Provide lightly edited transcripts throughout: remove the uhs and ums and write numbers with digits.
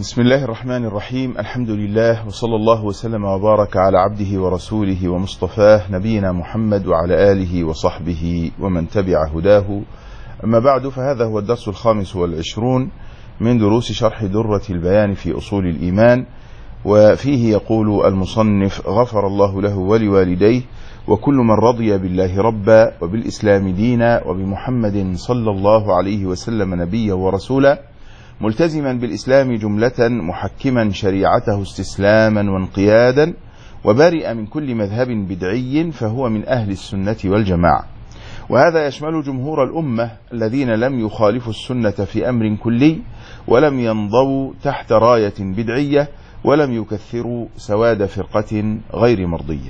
بسم الله الرحمن الرحيم. الحمد لله، وصلى الله وسلم وبارك على عبده ورسوله ومصطفاه نبينا محمد وعلى آله وصحبه ومن تبع هداه. أما بعد، فهذا هو الدرس 25 من دروس شرح درة البيان في أصول الإيمان، وفيه يقول المصنف: غفر الله له ولوالديه وكل من رضي بالله ربا وبالإسلام دينا وبمحمد صلى الله عليه وسلم نبيا ورسولا، ملتزما بالإسلام جملة، محكما شريعته استسلاما وانقيادا، وبرئ من كل مذهب بدعي، فهو من أهل السنة والجماعة. وهذا يشمل جمهور الأمة الذين لم يخالفوا السنة في أمر كلي، ولم ينضووا تحت راية بدعية، ولم يكثروا سواد فرقة غير مرضية.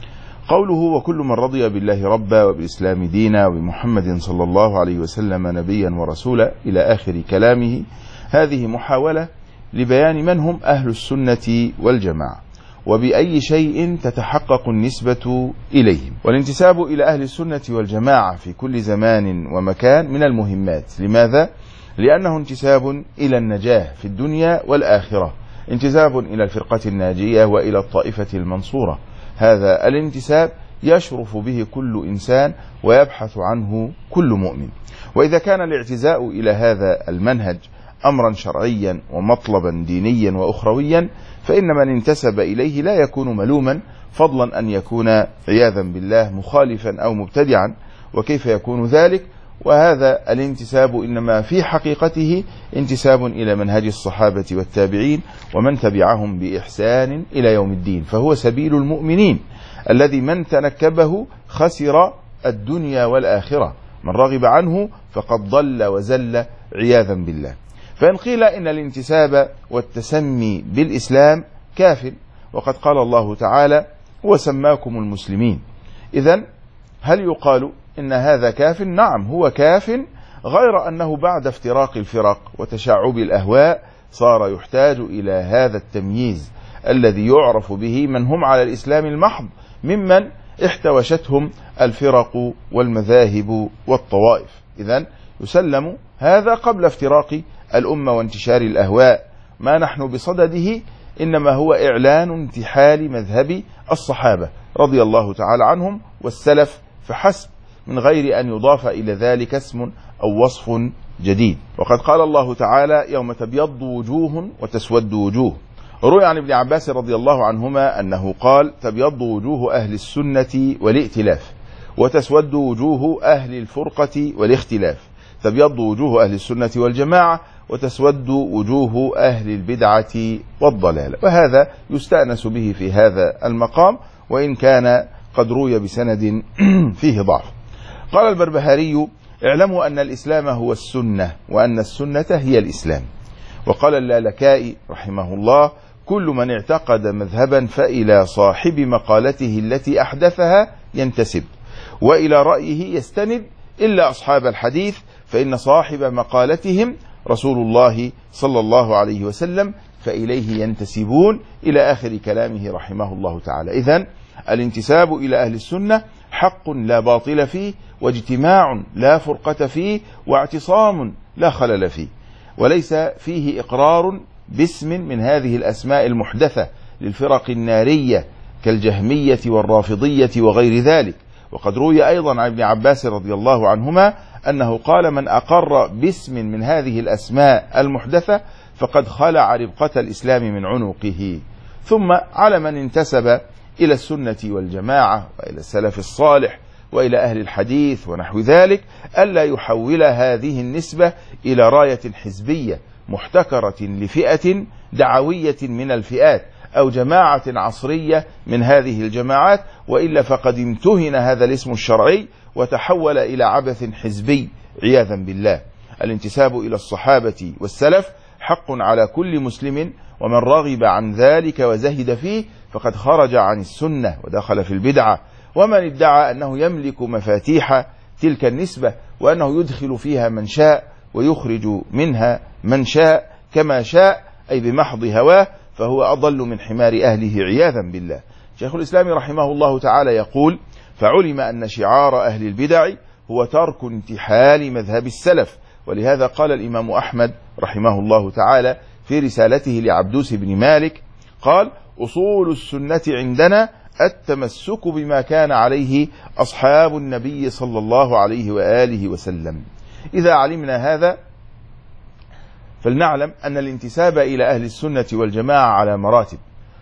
قوله: وكل من رضي بالله ربا وبالإسلام دينا وبمحمد صلى الله عليه وسلم نبيا ورسولا إلى آخر كلامه، هذه محاولة لبيان من هم أهل السنة والجماعة، وبأي شيء تتحقق النسبة إليهم. والانتساب إلى أهل السنة والجماعة في كل زمان ومكان من المهمات. لماذا؟ لأنه انتساب إلى النجاة في الدنيا والآخرة، انتساب إلى الفرقة الناجية وإلى الطائفة المنصورة. هذا الانتساب يشرف به كل إنسان ويبحث عنه كل مؤمن. وإذا كان الاعتزاء إلى هذا المنهج أمرا شرعيا ومطلبا دينيا وأخرويا، فإن من انتسب إليه لا يكون ملوما، فضلا أن يكون عياذا بالله مخالفا أو مبتدعا. وكيف يكون ذلك؟ وهذا الانتساب إنما في حقيقته انتساب إلى منهج الصحابة والتابعين ومن تبعهم بإحسان إلى يوم الدين، فهو سبيل المؤمنين الذي من تنكبه خسر الدنيا والآخرة، من رغب عنه فقد ضل وزل عياذا بالله. فإن قيل إن الانتساب والتسمي بالإسلام كاف، وقد قال الله تعالى: وسماكم المسلمين، إذن هل يقال إن هذا كاف؟ نعم، هو كاف، غير أنه بعد افتراق الفرق وتشعب الأهواء صار يحتاج إلى هذا التمييز الذي يعرف به من هم على الإسلام المحض ممن احتوشتهم الفرق والمذاهب والطوائف. إذن يسلم هذا قبل افتراق الأمة وانتشار الأهواء. ما نحن بصدده إنما هو إعلان انتحال مذهب الصحابة رضي الله تعالى عنهم والسلف فحسب، من غير أن يضاف إلى ذلك اسم أو وصف جديد. وقد قال الله تعالى: يوم تبيض وجوه وتسود وجوه. روي عن ابن عباس رضي الله عنهما أنه قال: تبيض وجوه أهل السنة والائتلاف، وتسود وجوه أهل الفرقة والاختلاف. تبيض وجوه أهل السنة والجماعة، وتسود وجوه أهل البدعة والضلال. وهذا يستأنس به في هذا المقام، وإن كان قد روي بسند فيه ضعف. قال البربهاري: اعلموا أن الإسلام هو السنة، وأن السنة هي الإسلام. وقال اللالكائي رحمه الله: كل من اعتقد مذهبا فإلى صاحب مقالته التي أحدثها ينتسب، وإلى رأيه يستند، إلا أصحاب الحديث، فإن صاحب مقالتهم رسول الله صلى الله عليه وسلم، فإليه ينتسبون، إلى آخر كلامه رحمه الله تعالى. إذن الانتساب إلى أهل السنة حق لا باطل فيه، واجتماع لا فرقة فيه، واعتصام لا خلل فيه، وليس فيه إقرار باسم من هذه الأسماء المحدثة للفرق النارية كالجهمية والرافضية وغير ذلك. وقد روي أيضا عن ابن عباس رضي الله عنهما أنه قال: من أقر باسم من هذه الأسماء المحدثة فقد خلع ربقة الإسلام من عنقه. ثم على من انتسب إلى السنة والجماعة وإلى السلف الصالح وإلى أهل الحديث ونحو ذلك ألا يحول هذه النسبة إلى راية حزبية محتكرة لفئة دعوية من الفئات، أو جماعة عصرية من هذه الجماعات، وإلا فقد امتهن هذا الاسم الشرعي وتحول إلى عبث حزبي عياذا بالله. الانتساب إلى الصحابة والسلف حق على كل مسلم، ومن رغب عن ذلك وزهد فيه فقد خرج عن السنة ودخل في البدعة. ومن ادعى أنه يملك مفاتيح تلك النسبة، وأنه يدخل فيها من شاء ويخرج منها من شاء كما شاء، أي بمحض هواه، فهو أضل من حمار أهله عياذا بالله. شيخ الإسلام رحمه الله تعالى يقول: فعلم أن شعار أهل البدع هو ترك انتحال مذهب السلف. ولهذا قال الإمام أحمد رحمه الله تعالى في رسالته لعبدوس بن مالك قال: أصول السنة عندنا التمسك بما كان عليه أصحاب النبي صلى الله عليه وآله وسلم. إذا علمنا هذا فلنعلم أن الانتساب إلى أهل السنة والجماعة على مراتب،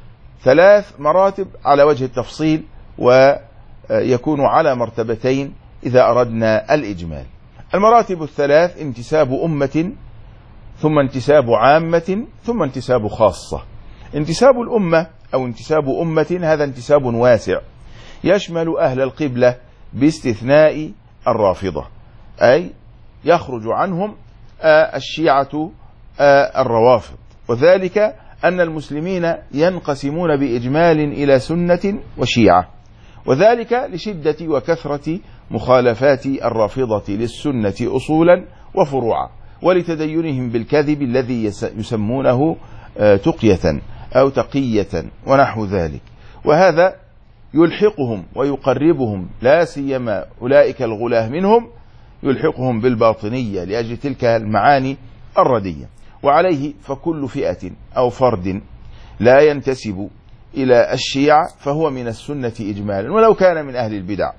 3 مراتب على وجه التفصيل، ويكون على مرتبتين إذا أردنا الإجمال. المراتب 3: انتساب أمة، ثم انتساب عامة، ثم انتساب خاصة. انتساب الأمة أو انتساب أمة هذا انتساب واسع يشمل أهل القبلة باستثناء الرافضة، أي يخرج عنهم الشيعة الروافض، وذلك أن المسلمين ينقسمون بإجمال إلى سنة وشيعة، وذلك لشدة وكثرة مخالفات الرافضة للسنة أصولا وفروعا، ولتدينهم بالكذب الذي يسمونه تقية أو تقية ونحو ذلك، وهذا يلحقهم ويقربهم، لا سيما أولئك الغلاة منهم، يلحقهم بالباطنية لأجل تلك المعاني الردية. وعليه فكل فئة أو فرد لا ينتسب إلى الشيعة فهو من السنة إجمالا ولو كان من أهل البدع،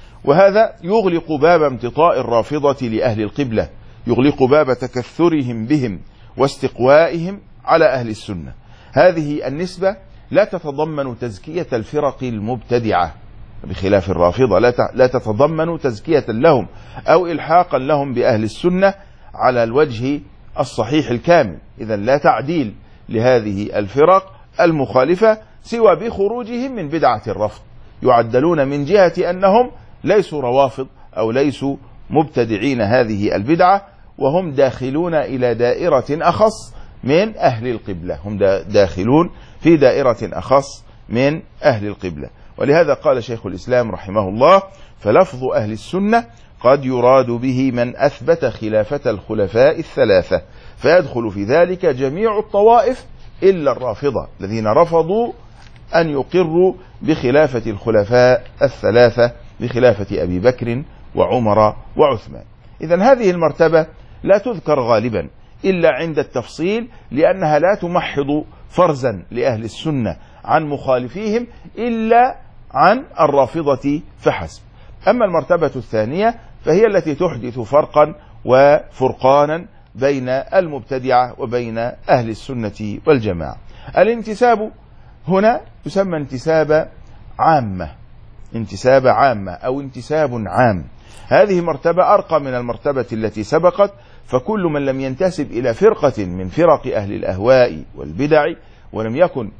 وهذا يغلق باب امتطاء الرافضة لأهل القبلة، يغلق باب تكثرهم بهم واستقوائهم على أهل السنة. هذه النسبة لا تتضمن تزكية الفرق المبتدعة، بخلاف الرافضة لا تتضمن تزكية لهم أو إلحاقا لهم بأهل السنة على الوجه الصحيح الكامل. إذن لا تعديل لهذه الفرق المخالفة سوى بخروجهم من بدعة الرفض، يعدلون من جهة أنهم ليسوا روافض أو ليسوا مبتدعين هذه البدعة، وهم داخلون إلى دائرة أخص من أهل القبلة، هم داخلون في دائرة أخص من أهل القبلة. ولهذا قال شيخ الإسلام رحمه الله: فلفظ أهل السنة قد يراد به من أثبت خلافة الخلفاء الثلاثة، فيدخل في ذلك جميع الطوائف إلا الرافضة الذين رفضوا أن يقروا بخلافة الخلفاء الثلاثة، بخلافة أبي بكر وعمر وعثمان. إذن هذه المرتبة لا تذكر غالبا إلا عند التفصيل، لأنها لا تمحض فرزا لأهل السنة عن مخالفيهم إلا عن الرافضة فحسب. أما المرتبة الثانية فهي التي تحدث فرقا وفرقانا بين المبتدعة وبين أهل السنة والجماعة. الانتساب هنا يسمى انتساب عامة، انتساب عامة أو انتساب عام. هذه مرتبة أرقى من المرتبة التي سبقت، فكل من لم ينتسب إلى فرقة من فرق أهل الأهواء والبدع ولم يكن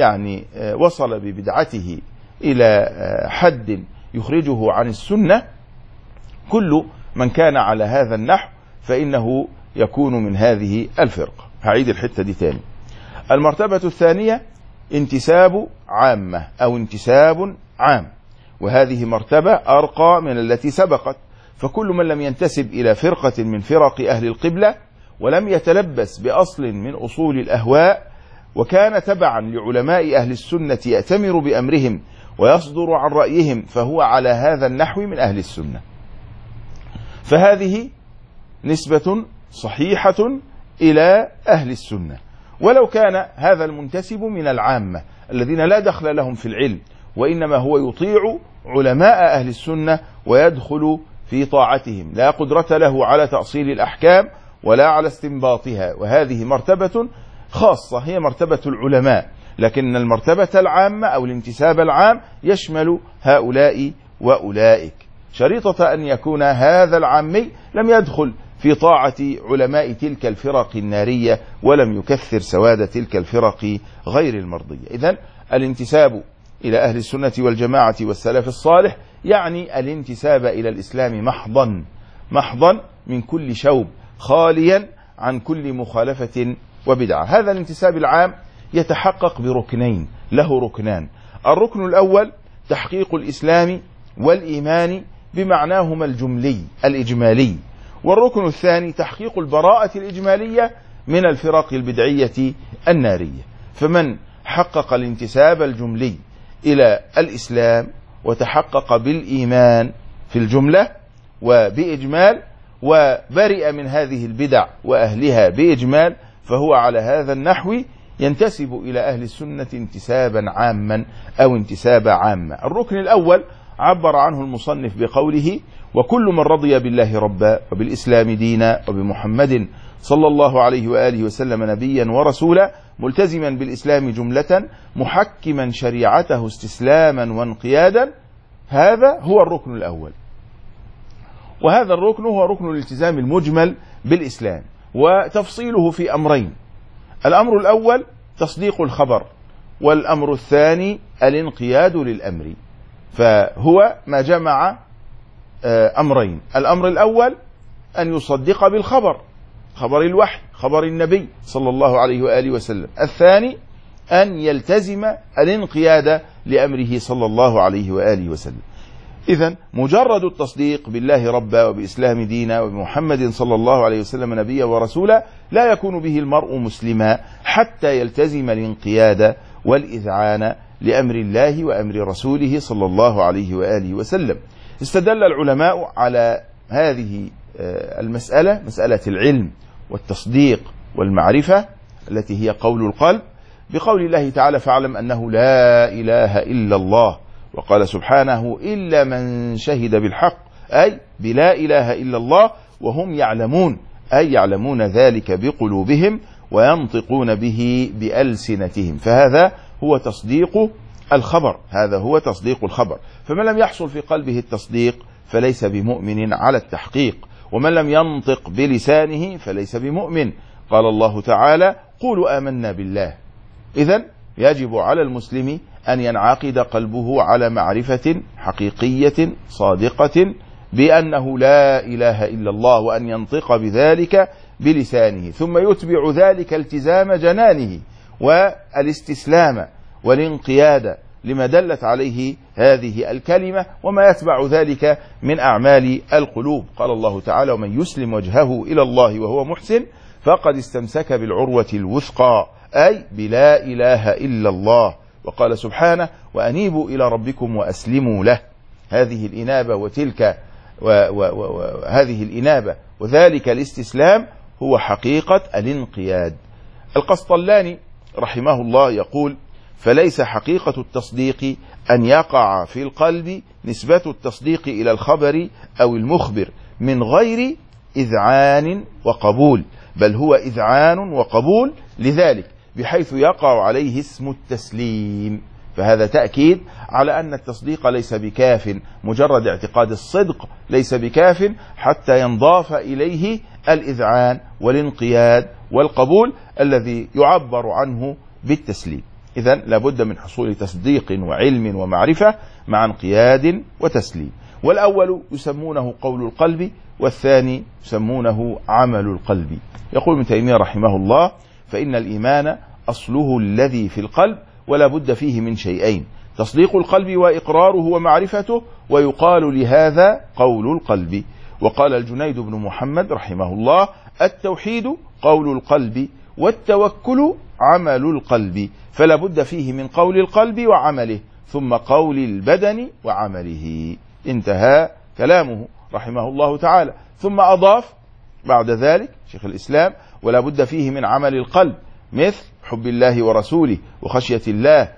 وصل ببدعته إلى حد يخرجه عن السنة، كل من كان على هذا النحو فإنه يكون من هذه الفرقة. هعيد الحتة دي تاني. المرتبة الثانية انتساب عامة أو انتساب عام، وهذه مرتبة أرقى من التي سبقت، فكل من لم ينتسب إلى فرقة من فرق أهل القبلة ولم يتلبس بأصل من أصول الأهواء وكان تبعا لعلماء أهل السنة يأتمر بأمرهم ويصدر عن رأيهم، فهو على هذا النحو من أهل السنة. فهذه نسبة صحيحة إلى أهل السنة، ولو كان هذا المنتسب من العامة الذين لا دخل لهم في العلم، وإنما هو يطيع علماء أهل السنة ويدخل في طاعتهم، لا قدرة له على تأصيل الأحكام ولا على استنباطها، وهذه مرتبة خاصة هي مرتبة العلماء. لكن المرتبة العامة أو الانتساب العام يشمل هؤلاء وأولئك، شريطة أن يكون هذا العامي لم يدخل في طاعة علماء تلك الفرق النارية ولم يكثر سواد تلك الفرق غير المرضية. إذن الانتساب إلى أهل السنة والجماعة والسلف الصالح يعني الانتساب إلى الإسلام محضا من كل شوب، خاليا عن كل مخالفة وبدعة. هذا الانتساب العام يتحقق بركنين، له ركنان. الركن الأول تحقيق الإسلام والإيمان بمعناهما الإجمالي، والركن الثاني تحقيق البراءة الإجمالية من الفرق البدعية النارية. فمن حقق الانتساب الجملي إلى الإسلام وتحقق بالإيمان في الجملة وبإجمال وبرئ من هذه البدع وأهلها بإجمال، فهو على هذا النحو ينتسب إلى أهل السنة انتسابا عاما أو انتسابا عاما. الركن الأول عبر عنه المصنف بقوله: وكل من رضي بالله ربا وبالإسلام دينا وبمحمد صلى الله عليه وآله وسلم نبيا ورسولا ملتزما بالإسلام جملة محكما شريعته استسلاما وانقيادا. هذا هو الركن الأول، وهذا الركن هو ركن الالتزام المجمل بالإسلام، وتفصيله في أمرين: الأمر الأول تصديق الخبر، والأمر الثاني الانقياد للأمر. فهو ما جمع أمرين: الأمر الأول أن يصدق بالخبر، خبر الوحي، خبر النبي صلى الله عليه وآله وسلم. الثاني أن يلتزم الانقياد لأمره صلى الله عليه وآله وسلم. إذن مجرد التصديق بالله ربا وبإسلام دينا وبمحمد صلى الله عليه وسلم نبيا ورسولا لا يكون به المرء مسلما حتى يلتزم الانقياد والإذعان لأمر الله وأمر رسوله صلى الله عليه وآله وسلم. استدل العلماء على هذه المسألة، مسألة العلم والتصديق والمعرفة التي هي قول القلب، بقول الله تعالى: فاعلم أنه لا إله إلا الله. وقال سبحانه: إلا من شهد بالحق، أي بلا إله إلا الله وهم يعلمون، أي يعلمون ذلك بقلوبهم وينطقون به بألسنتهم. فهذا هو تصديق الخبر، هذا هو تصديق الخبر. فمن لم يحصل في قلبه التصديق فليس بمؤمن على التحقيق، ومن لم ينطق بلسانه فليس بمؤمن. قال الله تعالى: قولوا آمنا بالله. إذن يجب على المسلم أن ينعقد قلبه على معرفة حقيقية صادقة بأنه لا إله إلا الله، وأن ينطق بذلك بلسانه، ثم يتبع ذلك التزام جنانه والاستسلام والانقياد لما دلت عليه هذه الكلمة وما يتبع ذلك من أعمال القلوب. قال الله تعالى: ومن يسلم وجهه إلى الله وهو محسن فقد استمسك بالعروة الوثقى، أي بلا إله إلا الله. وقال سبحانه: وأنيبوا إلى ربكم وأسلموا له. هذه الإنابة وتلك هذه الإنابة وذلك الاستسلام هو حقيقة الانقياد. القسطلاني رحمه الله يقول: فليس حقيقة التصديق أن يقع في القلب نسبة التصديق إلى الخبر أو المخبر من غير إذعان وقبول، بل هو إذعان وقبول لذلك بحيث يقع عليه اسم التسليم. فهذا تأكيد على أن التصديق ليس بكاف، مجرد اعتقاد الصدق ليس بكاف حتى ينضاف إليه الإذعان والانقياد والقبول الذي يعبر عنه بالتسليم. إذن لابد من حصول تصديق وعلم ومعرفة مع انقياد وتسليم. والأول يسمونه قول القلب، والثاني يسمونه عمل القلب. يقول ابن تيمية رحمه الله: فإن الإيمان أصله الذي في القلب، ولا بد فيه من شيئين: تصديق القلب وإقراره ومعرفته، ويقال لهذا قول القلب. وقال الجنيد بن محمد رحمه الله: التوحيد قول القلب، والتوكل عمل القلب، فلا بد فيه من قول القلب وعمله، ثم قول البدن وعمله. انتهى كلامه رحمه الله تعالى. ثم أضاف بعد ذلك شيخ الإسلام: ولا بد فيه من عمل القلب، مثل حب الله ورسوله وخشية الله،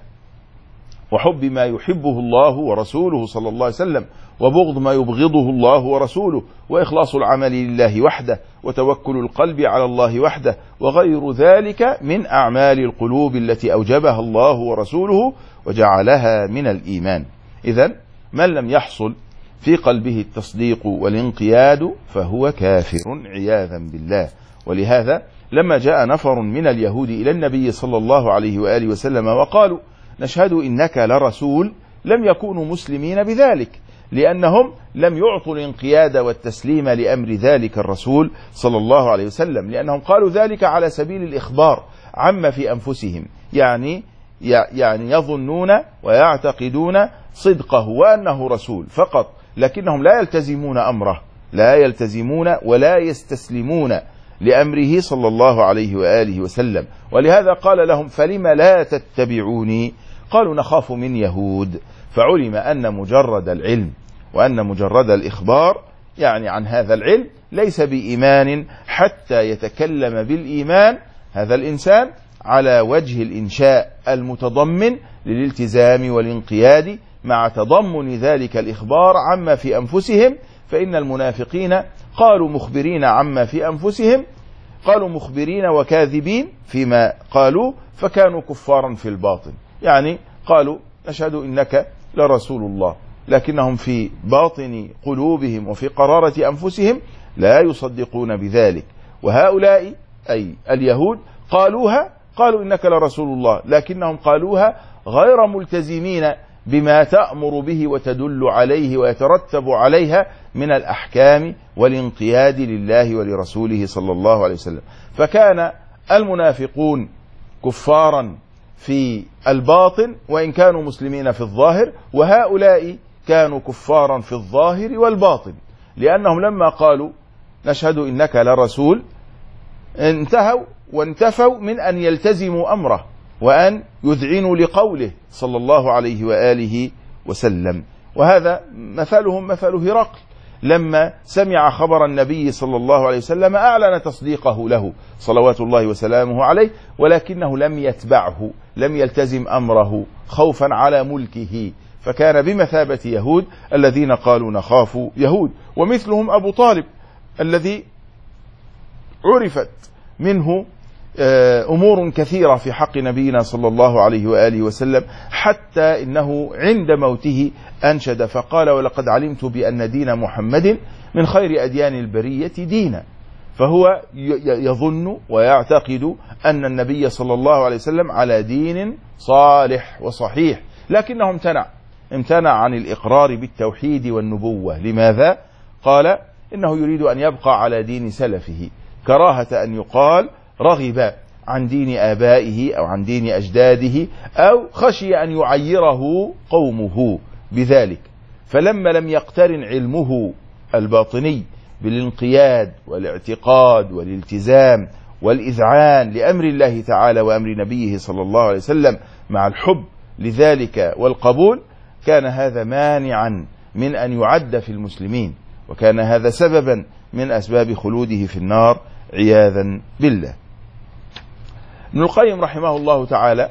وحب ما يحبه الله ورسوله صلى الله عليه وسلم، وبغض ما يبغضه الله ورسوله، وإخلاص العمل لله وحده، وتوكل القلب على الله وحده، وغير ذلك من أعمال القلوب التي أوجبها الله ورسوله وجعلها من الإيمان. إذن من لم يحصل في قلبه التصديق والانقياد فهو كافر عياذا بالله. ولهذا لما جاء نفر من اليهود إلى النبي صلى الله عليه وآله وسلم وقالوا: نشهد إنك لرسول، لم يكونوا مسلمين بذلك، لأنهم لم يعطوا الانقياد والتسليم لأمر ذلك الرسول صلى الله عليه وسلم، لأنهم قالوا ذلك على سبيل الإخبار عما في أنفسهم، يعني يظنون ويعتقدون صدقه وأنه رسول فقط، لكنهم لا يلتزمون أمره، لا يلتزمون ولا يستسلمون لأمره صلى الله عليه وآله وسلم. ولهذا قال لهم: فلم لا تتبعوني؟ قالوا: نخاف من يهود. فعلم أن مجرد العلم وأن مجرد الإخبار يعني عن هذا العلم ليس بإيمان حتى يتكلم بالإيمان هذا الإنسان على وجه الإنشاء المتضمن للالتزام والانقياد، مع تضمن ذلك الإخبار عما في أنفسهم، فإن المنافقين قالوا مخبرين عما في أنفسهم، قالوا مخبرين وكاذبين فيما قالوا، فكانوا كفارا في الباطن. يعني قالوا نشهد إنك لرسول الله، لكنهم في باطن قلوبهم وفي قرارة أنفسهم لا يصدقون بذلك. وهؤلاء أي اليهود قالوا إنك لرسول الله، لكنهم قالوها غير ملتزمين بما تأمر به وتدل عليه ويترتب عليها من الأحكام والانقياد لله ولرسوله صلى الله عليه وسلم. فكان المنافقون كفارا في الباطن وإن كانوا مسلمين في الظاهر، وهؤلاء كانوا كفارا في الظاهر والباطن، لأنهم لما قالوا نشهد إنك لرسول انتهوا وانتفوا من أن يلتزموا أمره وأن يذعنوا لقوله صلى الله عليه وآله وسلم. وهذا مثلهم مثل هرقل لما سمع خبر النبي صلى الله عليه وسلم أعلن تصديقه له صلوات الله وسلامه عليه، ولكنه لم يتبعه، لم يلتزم أمره خوفا على ملكه، فكان بمثابة يهود الذين قالوا نخاف يهود. ومثلهم أبو طالب الذي عرفت منه أمور كثيرة في حق نبينا صلى الله عليه وآله وسلم، حتى إنه عند موته أنشد فقال ولقد علمت بأن دين محمد من خير أديان البرية دينا. فهو يظن ويعتقد أن النبي صلى الله عليه وسلم على دين صالح وصحيح، لكنه امتنع عن الإقرار بالتوحيد والنبوة. لماذا؟ قال إنه يريد أن يبقى على دين سلفه، كراهة أن يقال رغب عن دين آبائه أو عن دين أجداده، أو خشي أن يعيره قومه بذلك. فلما لم يقترن علمه الباطني بالانقياد والاعتقاد والالتزام والإذعان لأمر الله تعالى وأمر نبيه صلى الله عليه وسلم مع الحب لذلك والقبول، كان هذا مانعا من أن يعد في المسلمين، وكان هذا سببا من أسباب خلوده في النار عياذا بالله. ابن القيم رحمه الله تعالى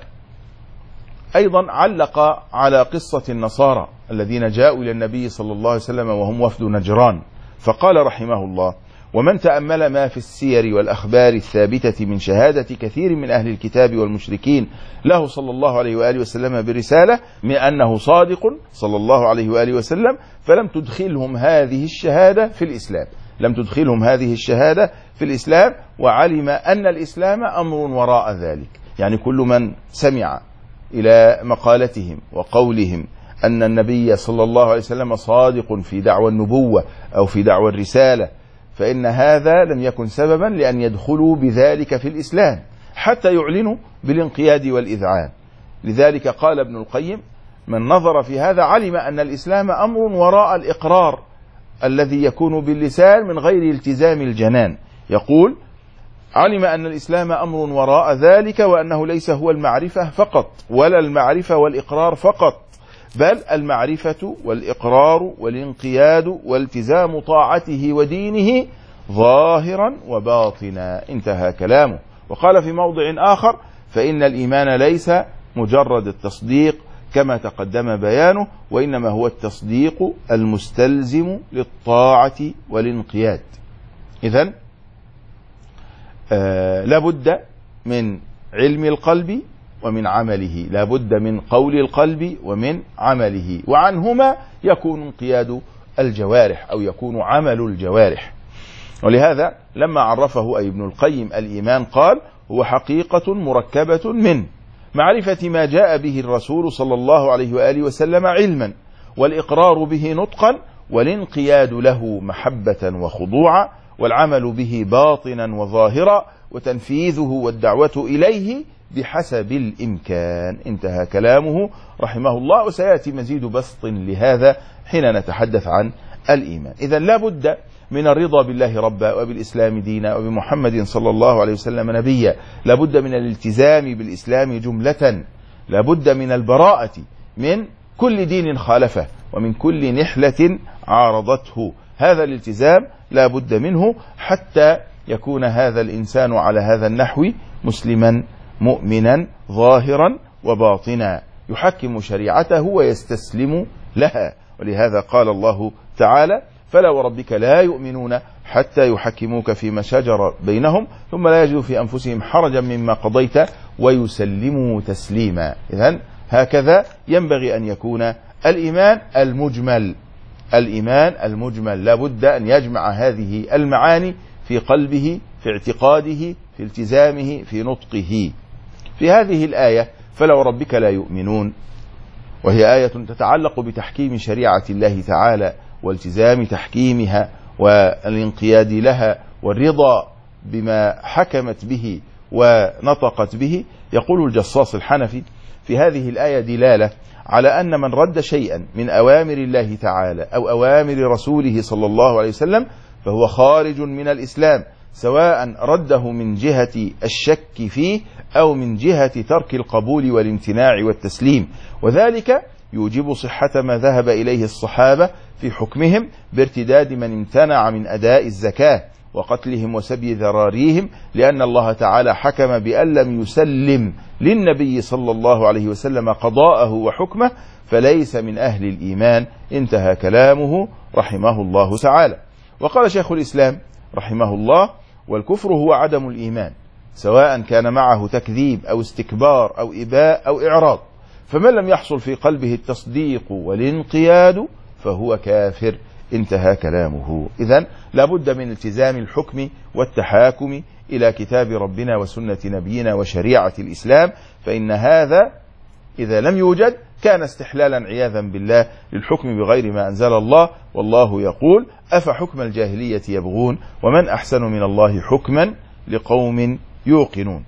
أيضا علق على قصة النصارى الذين جاءوا إلى النبي صلى الله عليه وسلم وهم وفد نجران، فقال رحمه الله: ومن تأمل ما في السير والأخبار الثابتة من شهادة كثير من أهل الكتاب والمشركين له صلى الله عليه وآله وسلم برسالة من أنه صادق صلى الله عليه وآله وسلم، فلم تدخلهم هذه الشهادة في الإسلام، لم تدخلهم هذه الشهادة في الإسلام، وعلم أن الإسلام أمر وراء ذلك. يعني كل من سمع إلى مقالتهم وقولهم أن النبي صلى الله عليه وسلم صادق في دعوى النبوة أو في دعوى الرسالة، فإن هذا لم يكن سببا لأن يدخلوا بذلك في الإسلام حتى يعلنوا بالانقياد والإذعان. لذلك قال ابن القيم: من نظر في هذا علم أن الإسلام أمر وراء الإقرار الذي يكون باللسان من غير التزام الجنان. يقول: علم أن الإسلام أمر وراء ذلك، وأنه ليس هو المعرفة فقط ولا المعرفة والإقرار فقط، بل المعرفة والإقرار والانقياد والتزام طاعته ودينه ظاهرا وباطنا. انتهى كلامه. وقال في موضع آخر: فإن الإيمان ليس مجرد التصديق كما تقدم بيانه، وإنما هو التصديق المستلزم للطاعة والانقياد. إذن لابد من علم القلب ومن عمله، لابد من قول القلب ومن عمله، وعنهما يكون انقياد الجوارح أو يكون عمل الجوارح. ولهذا لما عرفه أي ابن القيم الإيمان قال: هو حقيقة مركبة من معرفة ما جاء به الرسول صلى الله عليه وآله وسلم علما، والإقرار به نطقا، والانقياد له محبة وخضوعا، والعمل به باطنا وظاهرا، وتنفيذه والدعوة إليه بحسب الإمكان. انتهى كلامه رحمه الله. وسيأتي مزيد بسط لهذا حين نتحدث عن الإيمان. إذن لا بد من الرضا بالله ربا، وبالإسلام دينا، وبمحمد صلى الله عليه وسلم نبيا. لا بد من الالتزام بالإسلام جملة، لا بد من البراءة من كل دين خالفه ومن كل نحلة عارضته. هذا الالتزام لا بد منه حتى يكون هذا الإنسان على هذا النحو مسلما مؤمنا ظاهرا وباطنا، يحكم شريعته ويستسلم لها. ولهذا قال الله تعالى: فلا وربك لا يؤمنون حتى يحكموك فيما شجر بينهم ثم لا يجدوا في أنفسهم حرجا مما قضيت ويسلموا تسليما. إذن هكذا ينبغي أن يكون الإيمان المجمل. الإيمان المجمل لابد أن يجمع هذه المعاني في قلبه، في اعتقاده، في التزامه، في نطقه. في هذه الآية فلا وربك لا يؤمنون، وهي آية تتعلق بتحكيم شريعة الله تعالى والتزام تحكيمها والانقياد لها والرضا بما حكمت به ونطقت به. يقول الجصاص الحنفي: في هذه الآية دلالة على أن من رد شيئا من أوامر الله تعالى أو أوامر رسوله صلى الله عليه وسلم فهو خارج من الإسلام، سواء رده من جهة الشك فيه أو من جهة ترك القبول والامتناع والتسليم، وذلك يوجب صحة ما ذهب إليه الصحابة في حكمهم بارتداد من امتنع من أداء الزكاة وقتلهم وسبي ذراريهم، لأن الله تعالى حكم بأن لم يسلم للنبي صلى الله عليه وسلم قضاءه وحكمه فليس من أهل الإيمان. انتهى كلامه رحمه الله تعالى. وقال شيخ الإسلام رحمه الله: والكفر هو عدم الإيمان، سواء كان معه تكذيب أو استكبار أو إباء أو إعراض، فمن لم يحصل في قلبه التصديق والانقياد فهو كافر. انتهى كلامه. إذن لابد من التزام الحكم والتحاكم إلى كتاب ربنا وسنة نبينا وشريعة الإسلام، فإن هذا إذا لم يوجد كان استحلالا عياذا بالله للحكم بغير ما أنزل الله. والله يقول: أفحكم الجاهلية يبغون ومن أحسن من الله حكما لقوم يوقنون.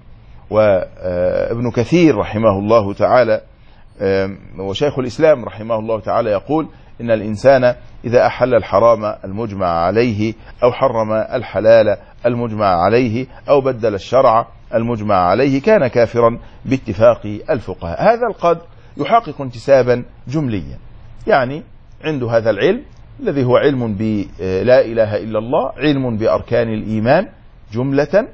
وابن كثير رحمه الله تعالى وشيخ الإسلام رحمه الله تعالى يقول: إن الإنسان إذا أحل الحرام المجمع عليه أو حرم الحلال المجمع عليه أو بدل الشرع المجمع عليه كان كافرا باتفاق الفقهاء. هذا القدر يحقق انتسابا جمليا، يعني عنده هذا العلم الذي هو علم بلا إله إلا الله، علم بأركان الإيمان جملة،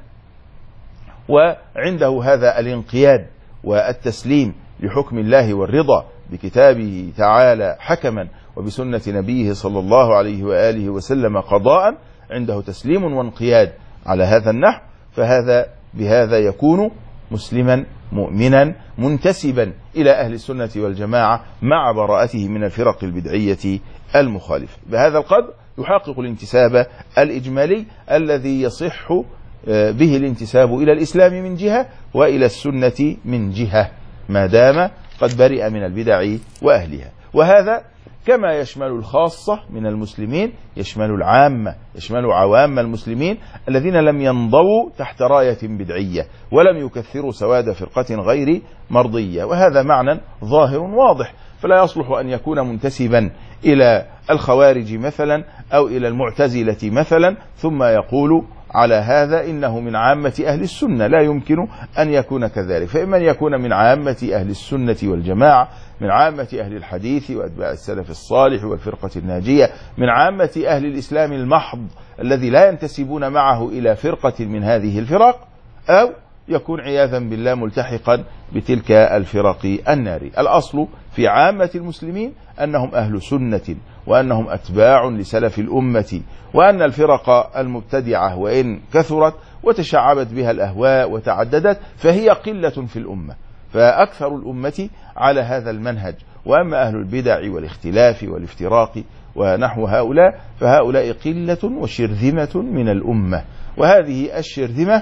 وعنده هذا الانقياد والتسليم لحكم الله والرضا بكتابه تعالى حكما وبسنة نبيه صلى الله عليه وآله وسلم قضاء، عنده تسليم وانقياد على هذا النحو، فهذا بهذا يكون مسلما مؤمنا منتسبا إلى أهل السنة والجماعة مع براءته من الفرق البدعية المخالفة. بهذا القدر يحقق الانتساب الإجمالي الذي يصح به الانتساب إلى الإسلام من جهة وإلى السنة من جهة، ما دام قد برئ من البدع وأهلها. وهذا كما يشمل الخاصة من المسلمين يشمل العامة، يشمل عوام المسلمين الذين لم ينضووا تحت راية بدعية ولم يكثروا سواد فرقة غير مرضية. وهذا معنى ظاهر واضح، فلا يصلح أن يكون منتسبا إلى الخوارج مثلا أو إلى المعتزلة مثلا ثم يقول على هذا إنه من عامة أهل السنة. لا يمكن أن يكون كذلك، فإما أن يكون من عامة أهل السنة والجماعة، من عامة أهل الحديث وأتباع السلف الصالح والفرقة الناجية، من عامة أهل الإسلام المحض الذي لا ينتسبون معه إلى فرقة من هذه الفرق، أو يكون عياذا بالله ملتحقا بتلك الفرق النار. الأصل في عامة المسلمين أنهم أهل سنة وأنهم أتباع لسلف الأمة، وأن الفرق المبتدعة وإن كثرت وتشعبت بها الأهواء وتعددت فهي قلة في الأمة، فأكثر الأمة على هذا المنهج. وأما أهل البدع والاختلاف والافتراق ونحو هؤلاء فهؤلاء قلة وشرذمة من الأمة، وهذه الشرذمة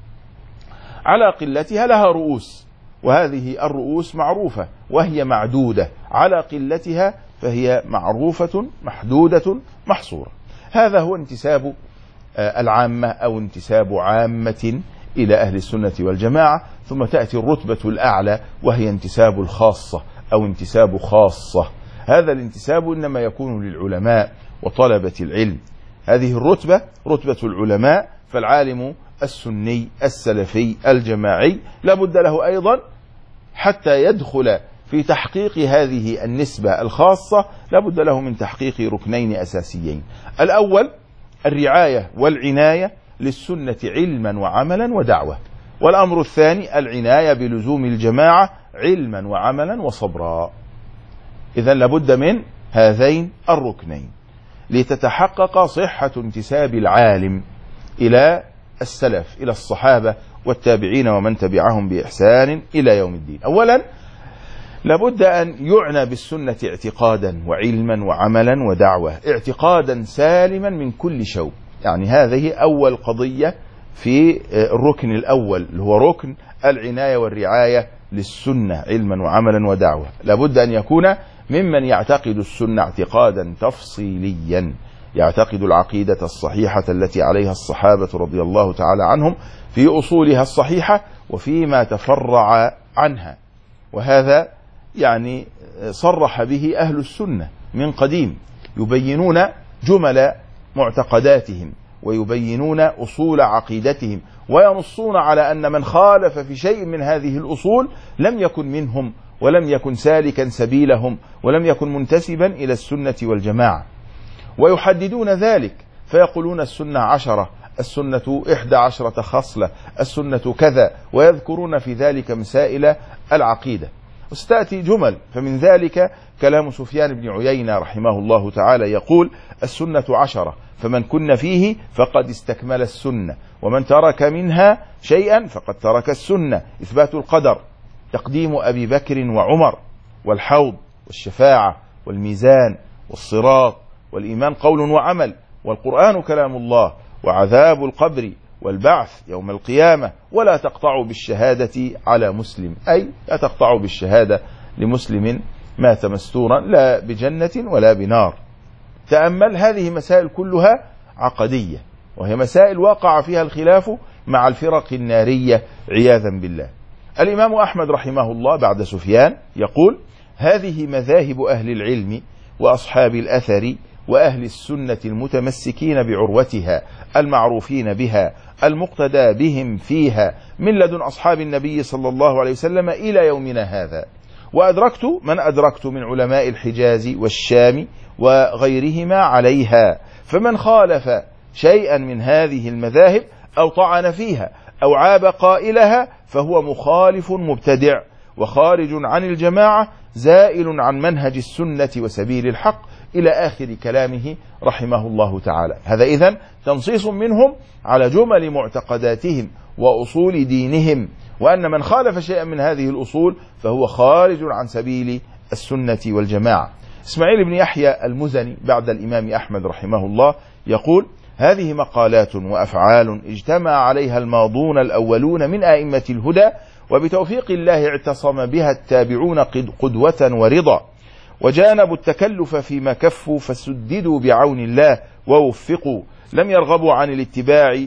على قلتها لها رؤوس، وهذه الرؤوس معروفة وهي معدودة، على قلتها فهي معروفة محدودة محصورة. هذا هو انتساب العامة أو انتساب عامة إلى أهل السنة والجماعة. ثم تأتي الرتبة الأعلى وهي انتساب الخاصة أو انتساب خاصة. هذا الانتساب إنما يكون للعلماء وطلبة العلم. هذه الرتبة رتبة العلماء، فالعالم السني السلفي الجماعي لابد له أيضا حتى يدخل في تحقيق هذه النسبة الخاصة لابد له من تحقيق ركنين أساسيين. الأول الرعاية والعناية للسنة علما وعملا ودعوة. والأمر الثاني العناية بلزوم الجماعة علما وعملا وصبرا. إذا لابد من هذين الركنين لتتحقق صحة انتساب العالم إلى السلف، إلى الصحابة والتابعين ومن تبعهم بإحسان إلى يوم الدين. أولا لابد أن يعنى بالسنة اعتقادا وعلما وعملا ودعوة، اعتقادا سالما من كل شوب. يعني هذه أول قضية في الركن الأول اللي هو ركن العناية والرعاية للسنة علما وعملا ودعوة. لابد أن يكون ممن يعتقد السنة اعتقادا تفصيليا، يعتقد العقيدة الصحيحة التي عليها الصحابة رضي الله تعالى عنهم في أصولها الصحيحة وفيما تفرع عنها. وهذا يعني صرح به أهل السنة من قديم، يبينون جمل معتقداتهم ويبينون أصول عقيدتهم وينصون على أن من خالف في شيء من هذه الأصول لم يكن منهم ولم يكن سالكا سبيلهم ولم يكن منتسبا إلى السنة والجماعة. ويحددون ذلك فيقولون السنة 10، السنة 11 خصلة، السنة كذا، ويذكرون في ذلك مسائل العقيدة. وستأتي جمل، فمن ذلك كلام سفيان بن عيينة رحمه الله تعالى يقول السنة 10، فمن كن فيه فقد استكمل السنة، ومن ترك منها شيئا فقد ترك السنة. إثبات القدر، تقديم أبي بكر وعمر، والحوض والشفاعة والميزان والصراط، والإيمان قول وعمل، والقرآن كلام الله، وعذاب القبر، والبعث يوم القيامة. ولا تقطع بالشهادة على مسلم، أي لا تقطع بالشهادة لمسلم مات مستورا لا بجنة ولا بنار. تأمل، هذه مسائل كلها عقدية، وهي مسائل وقع فيها الخلاف مع الفرق النارية عياذا بالله. الإمام أحمد رحمه الله بعد سفيان يقول هذه مذاهب أهل العلم وأصحاب الأثر وأهل السنة المتمسكين بعروتها المعروفين بها المقتدى بهم فيها من لدن أصحاب النبي صلى الله عليه وسلم إلى يومنا هذا. وأدركت من أدركت من علماء الحجاز والشام وغيرهما عليها، فمن خالف شيئا من هذه المذاهب أو طعن فيها أو عاب قائلها فهو مخالف مبتدع وخارج عن الجماعة زائل عن منهج السنة وسبيل الحق إلى آخر كلامه رحمه الله تعالى. هذا إذن تنصيص منهم على جمل معتقداتهم وأصول دينهم، وأن من خالف شيئا من هذه الأصول فهو خارج عن سبيل السنة والجماعة. إسماعيل بن يحيى المزني بعد الإمام أحمد رحمه الله يقول هذه مقالات وأفعال اجتمع عليها الماضون الأولون من أئمة الهدى، وبتوفيق الله اعتصم بها التابعون قدوة ورضا، وجانبوا التكلف فيما كفوا فسددوا بعون الله ووفقوا، لم يرغبوا عن الاتباع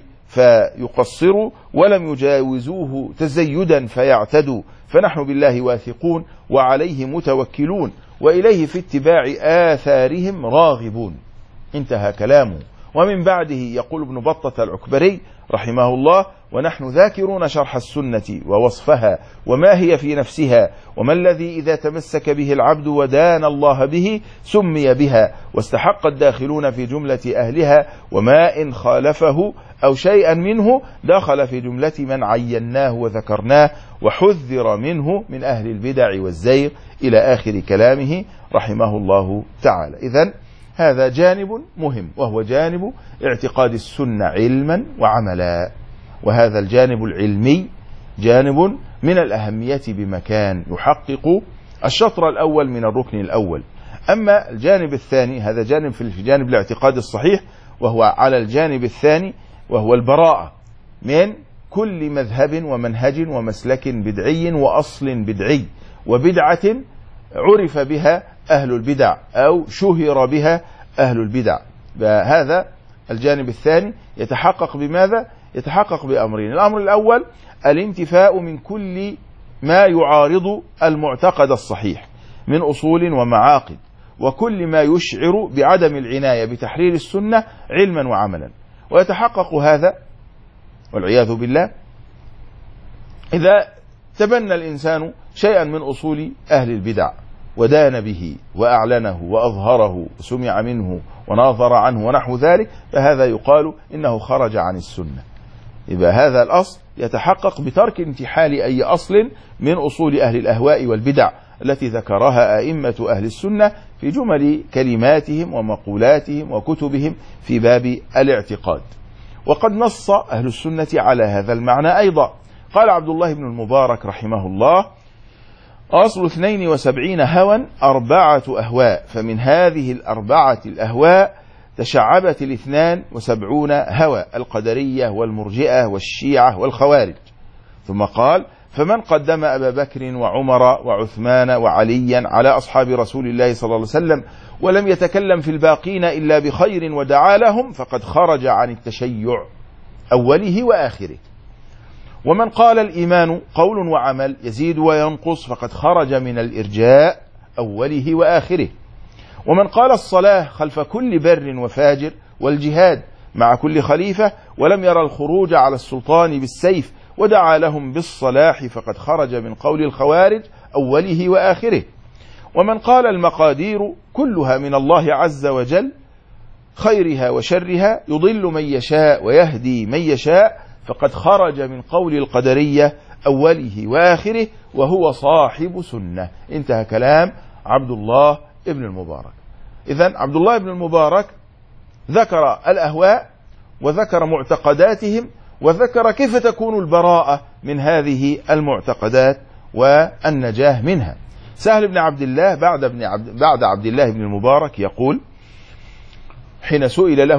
فيقصروا ولم يجاوزوه تزيدا فيعتدوا، فنحن بالله واثقون وعليه متوكلون وإليه في اتباع آثارهم راغبون. انتهى كلامه. ومن بعده يقول ابن بطة العكبري رحمه الله ونحن ذاكرون شرح السنة ووصفها وما هي في نفسها، وما الذي إذا تمسك به العبد ودان الله به سمي بها، واستحق الداخلون في جملة أهلها، وما إن خالفه أو شيئا منه دخل في جملة من عيناه وذكرناه، وحذر منه من أهل البدع والزيغ إلى آخر كلامه رحمه الله تعالى. إذن هذا جانب مهم، وهو جانب اعتقاد السنة علما وعملا، وهذا الجانب العلمي جانب من الأهمية بمكان، يحقق الشطر الأول من الركن الأول. أما الجانب الثاني هذا جانب في جانب الاعتقاد الصحيح، وهو على الجانب الثاني وهو البراءة من كل مذهب ومنهج ومسلك بدعي وأصل بدعي وبدعة عرف بها أهل البدع أو شهر بها أهل البدع. هذا الجانب الثاني يتحقق بماذا؟ يتحقق بأمرين. الأمر الأول الانتفاء من كل ما يعارض المعتقد الصحيح من أصول ومعاقد، وكل ما يشعر بعدم العناية بتحرير السنة علما وعملا. ويتحقق هذا والعياذ بالله إذا تبنى الإنسان شيئا من أصول أهل البدع ودان به وأعلنه وأظهره وسمع منه وناظر عنه ونحو ذلك، فهذا يقال إنه خرج عن السنة. يبقى هذا الأصل يتحقق بترك انتحال أي أصل من أصول أهل الأهواء والبدع التي ذكرها أئمة أهل السنة في جمل كلماتهم ومقولاتهم وكتبهم في باب الاعتقاد. وقد نص أهل السنة على هذا المعنى أيضا. قال عبد الله بن المبارك رحمه الله: أصل 72 هوى 4 أهواء، فمن هذه 4 الأهواء تشعبت 72 هوى: القدرية والمرجئة والشيعة والخوارج. ثم قال: فمن قدم أبا بكر وعمر وعثمان وعليا على أصحاب رسول الله صلى الله عليه وسلم ولم يتكلم في الباقين إلا بخير ودعا لهم فقد خرج عن التشيع أوله وآخره. ومن قال الإيمان قول وعمل يزيد وينقص فقد خرج من الإرجاء أوله وآخره. ومن قال الصلاة خلف كل بر وفاجر والجهاد مع كل خليفة ولم يرى الخروج على السلطان بالسيف ودعا لهم بالصلاح فقد خرج من قول الخوارج أوله وآخره. ومن قال المقادير كلها من الله عز وجل خيرها وشرها يضل من يشاء ويهدي من يشاء فقد خرج من قول القدرية أوله وآخره وهو صاحب سنة. انتهى كلام عبد الله ابن المبارك. إذن عبد الله ابن المبارك ذكر الأهواء وذكر معتقداتهم وذكر كيف تكون البراءة من هذه المعتقدات والنجاة منها. سهل بن عبد الله بعد عبد الله بن المبارك يقول: حين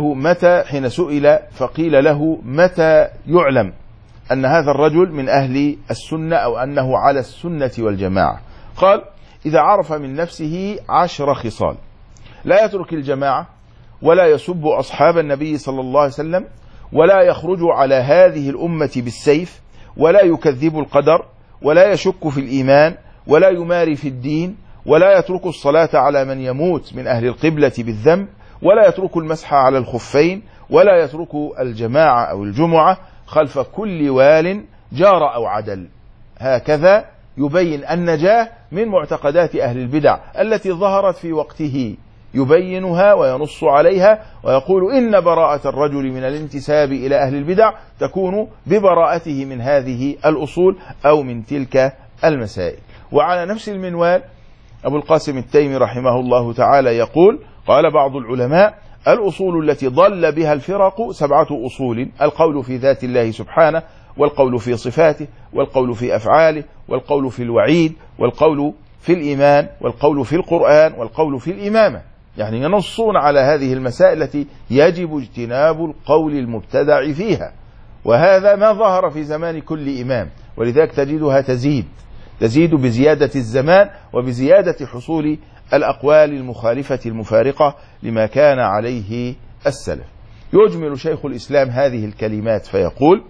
سئل فقيل له: متى يعلم أن هذا الرجل من أهل السنة أو أنه على السنة والجماعة؟ قال: إذا عرف من نفسه 10 خصال: لا يترك الجماعة، ولا يسب أصحاب النبي صلى الله عليه وسلم، ولا يخرج على هذه الأمة بالسيف، ولا يكذب القدر، ولا يشك في الإيمان، ولا يماري في الدين، ولا يترك الصلاة على من يموت من أهل القبلة بالذنب، ولا يترك المسح على الخفين، ولا يترك الجماعة أو الجمعة خلف كل وال جار أو عدل. هكذا يبين النجاة من معتقدات أهل البدع التي ظهرت في وقته، يبينها وينص عليها ويقول إن براءة الرجل من الانتساب إلى أهل البدع تكون ببراءته من هذه الأصول أو من تلك المسائل. وعلى نفس المنوال أبو القاسم التيمي رحمه الله تعالى يقول: قال بعض العلماء: الأصول التي ضل بها الفرق 7 أصول: القول في ذات الله سبحانه، والقول في صفاته، والقول في أفعاله، والقول في الوعيد، والقول في الإيمان، والقول في القرآن، والقول في الإمامة. يعني ينصون على هذه المسائل التي يجب اجتناب القول المبتدع فيها، وهذا ما ظهر في زمان كل إمام، ولذلك تجدها تزيد بزيادة الزمان وبزيادة حصول الأقوال المخالفة المفارقة لما كان عليه السلف. يجمل شيخ الإسلام هذه الكلمات فيقول: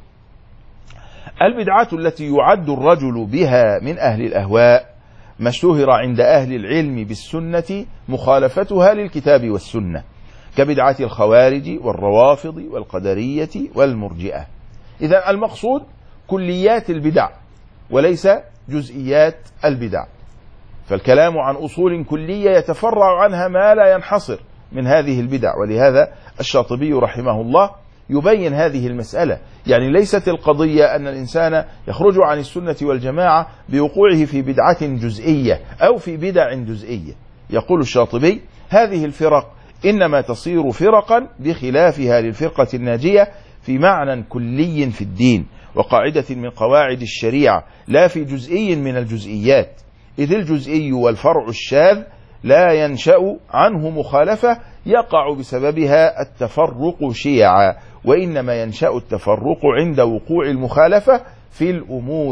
البدعة التي يعد الرجل بها من أهل الأهواء ما اشتهر عند أهل العلم بالسنة مخالفتها للكتاب والسنة، كبدعة الخوارج والروافض والقدرية والمرجئة. إذا المقصود كليات البدع وليس جزئيات البدع، فالكلام عن أصول كلية يتفرع عنها ما لا ينحصر من هذه البدع. ولهذا الشاطبي رحمه الله يبين هذه المسألة. يعني ليست القضية أن الإنسان يخرج عن السنة والجماعة بوقوعه في بدعة جزئية أو في بدع جزئية. يقول الشاطبي: هذه الفرق إنما تصير فرقا بخلافها للفرقة الناجية في معنى كلي في الدين وقاعدة من قواعد الشريعة، لا في جزئي من الجزئيات، إذ الجزئي والفرع الشاذ لا ينشأ عنه مخالفة يقع بسببها التفرق شيعا، وإنما ينشأ التفرق عند وقوع المخالفة في الأمور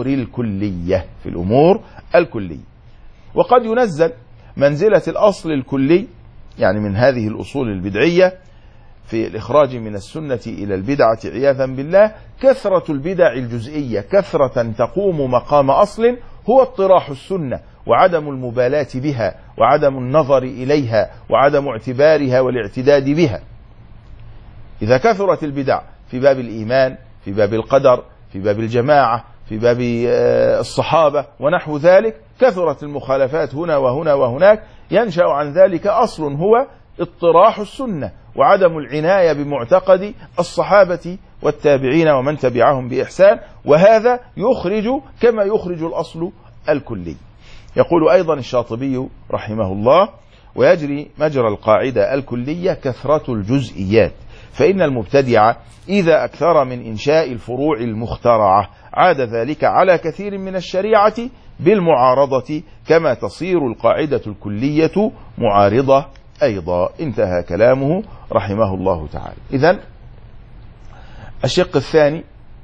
الكلية. وقد ينزل منزلة الأصل الكلي، يعني من هذه الأصول البدعية، في الإخراج من السنة إلى البدعة عياذا بالله كثرة البدع الجزئية، كثرة تقوم مقام أصل هو اطراح السنة وعدم المبالاة بها وعدم النظر إليها وعدم اعتبارها والاعتداد بها. إذا كثرت البدع في باب الإيمان، في باب القدر، في باب الجماعة، في باب الصحابة ونحو ذلك، كثرت المخالفات هنا وهنا وهناك، ينشأ عن ذلك أصل هو اطراح السنة وعدم العناية بمعتقد الصحابة والتابعين ومن تبعهم بإحسان، وهذا يخرج كما يخرج الأصل الكلي. يقول أيضا الشاطبي رحمه الله: ويجري مجرى القاعدة الكلية كثرة الجزئيات، فإن المبتدع إذا أكثر من إنشاء الفروع المخترعة عاد ذلك على كثير من الشريعة بالمعارضة، كما تصير القاعدة الكلية معارضة أيضا. انتهى كلامه رحمه الله تعالى. إذن الشق الثاني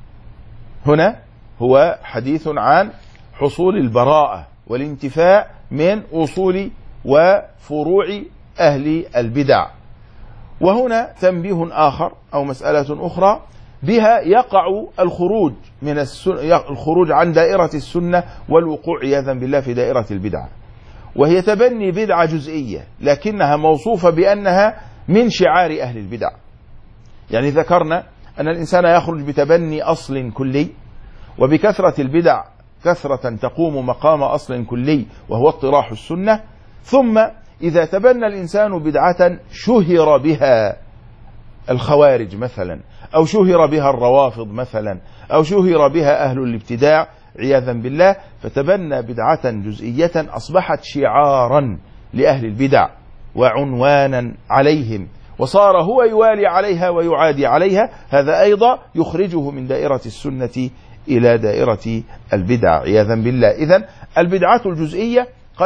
هنا هو حديث عن حصول البراءة والانتفاء من أصول وفروع أهل البدع. وهنا تنبيه آخر أو مسألة أخرى بها يقع الخروج من الخروج عن دائرة السنة والوقوع عياذا بالله في دائرة البدعة، وهي تبني بدعة جزئية لكنها موصوفة بأنها من شعار أهل البدع. يعني ذكرنا أن الإنسان يخرج بتبني أصل كلي، وبكثرة البدع كثرة تقوم مقام أصل كلي وهو اطراح السنة. ثم إذا تبنى الإنسان بدعة شهر بها الخوارج مثلا، أو شهر بها الروافض مثلا، أو شهر بها أهل الابتداع عياذا بالله، فتبنى بدعة جزئية أصبحت شعارا لأهل البدع وعنوانا عليهم، وصار هو يوالي عليها ويعادي عليها، هذا أيضا يخرجه من دائرة السنة إلى دائرة البدع عياذا بالله. إذن البدعة الجزئية قد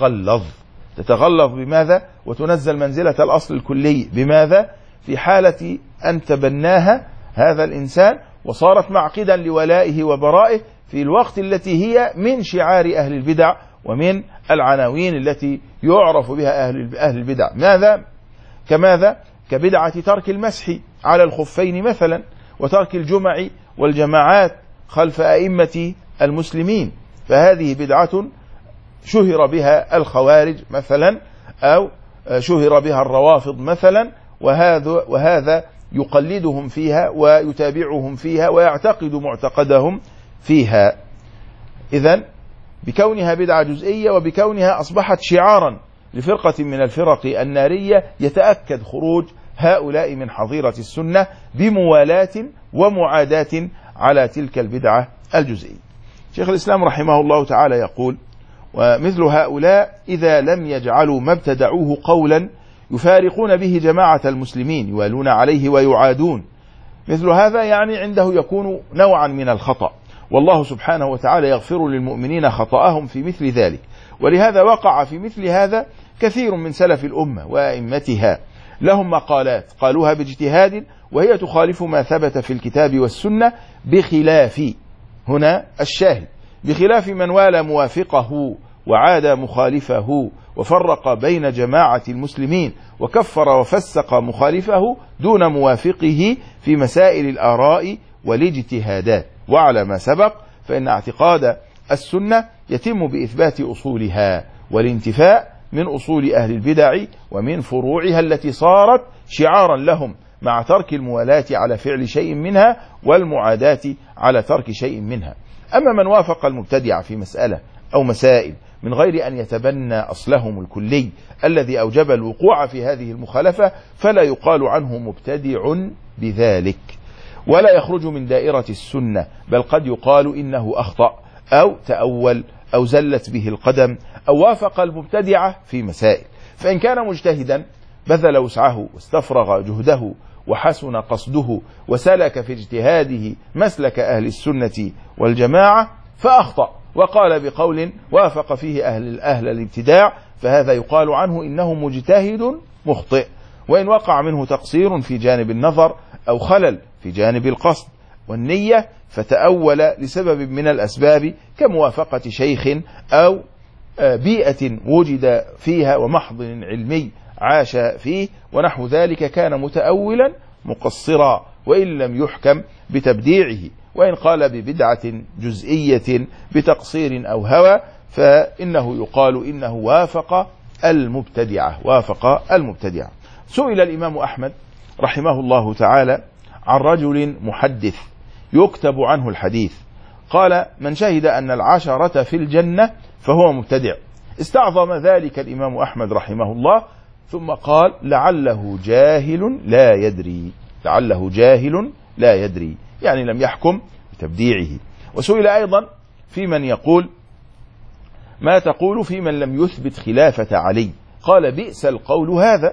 تتغلظ بماذا؟ وتنزل منزلة الأصل الكلي بماذا؟ في حالة أن تبناها هذا الإنسان وصارت معقدا لولائه وبرائه في الوقت التي هي من شعار أهل البدع ومن العناوين التي يعرف بها أهل البدع. كماذا؟ كبدعة ترك المسح على الخفين مثلا، وترك الجمع والجماعات خلف أئمة المسلمين، فهذه بدعة شهر بها الخوارج مثلا، أو شهر بها الروافض مثلا، وهذا يقلدهم فيها ويتابعهم فيها ويعتقد معتقدهم فيها. إذن بكونها بدعة جزئية وبكونها أصبحت شعارا لفرقة من الفرق النارية، يتأكد خروج هؤلاء من حظيرة السنة بموالاة ومعاداة على تلك البدعة الجزئية. شيخ الإسلام رحمه الله تعالى يقول: ومثل هؤلاء إذا لم يجعلوا ما ابتدعوه قولا يفارقون به جماعة المسلمين يوالون عليه ويعادون، مثل هذا يعني عنده يكون نوعا من الخطأ، والله سبحانه وتعالى يغفر للمؤمنين خطأهم في مثل ذلك. ولهذا وقع في مثل هذا كثير من سلف الأمة وأئمتها، لهم مقالات قالوها باجتهاد وهي تخالف ما ثبت في الكتاب والسنة، بخلاف، هنا الشاهد، بخلاف من والى موافقه وعاد مخالفه وفرق بين جماعة المسلمين وكفر وفسق مخالفه دون موافقه في مسائل الآراء والاجتهادات. وعلى ما سبق فإن اعتقاد السنة يتم بإثبات أصولها والانتفاء من أصول أهل البدع ومن فروعها التي صارت شعارا لهم، مع ترك الموالاة على فعل شيء منها والمعاداة على ترك شيء منها. أما من وافق المبتدع في مسألة أو مسائل من غير أن يتبنى أصلهم الكلي الذي أوجب الوقوع في هذه المخالفة، فلا يقال عنه مبتدع بذلك، ولا يخرج من دائرة السنة، بل قد يقال إنه أخطأ أو تأول أو زلت به القدم أو وافق المبتدعة في مسائل. فإن كان مجتهدا بذل وسعه واستفرغ جهده وحسن قصده وسلك في اجتهاده مسلك أهل السنة والجماعة فأخطأ وقال بقول وافق فيه أهل الابتداع، فهذا يقال عنه إنه مجتهد مخطئ. وإن وقع منه تقصير في جانب النظر أو خلل في جانب القصد والنية فتأول لسبب من الأسباب كموافقة شيخ أو بيئة وجد فيها ومحضن علمي عاش فيه ونحو ذلك، كان متأولا مقصرا وإن لم يحكم بتبديعه. وإن قال ببدعة جزئية بتقصير أو هوى فإنه يقال إنه وافق المبتدعة. سئل الإمام أحمد رحمه الله تعالى عن رجل محدث يكتب عنه الحديث، قال: من شهد أن العشرة في الجنة فهو مبتدع. استعظم ذلك الإمام أحمد رحمه الله، ثم قال: لعله جاهل لا يدري. لعله جاهل لا يدري، يعني لم يحكم بتبديعه. وسئل أيضا في من يقول: ما تقول في من لم يثبت خلافة علي؟ قال: بئس القول هذا.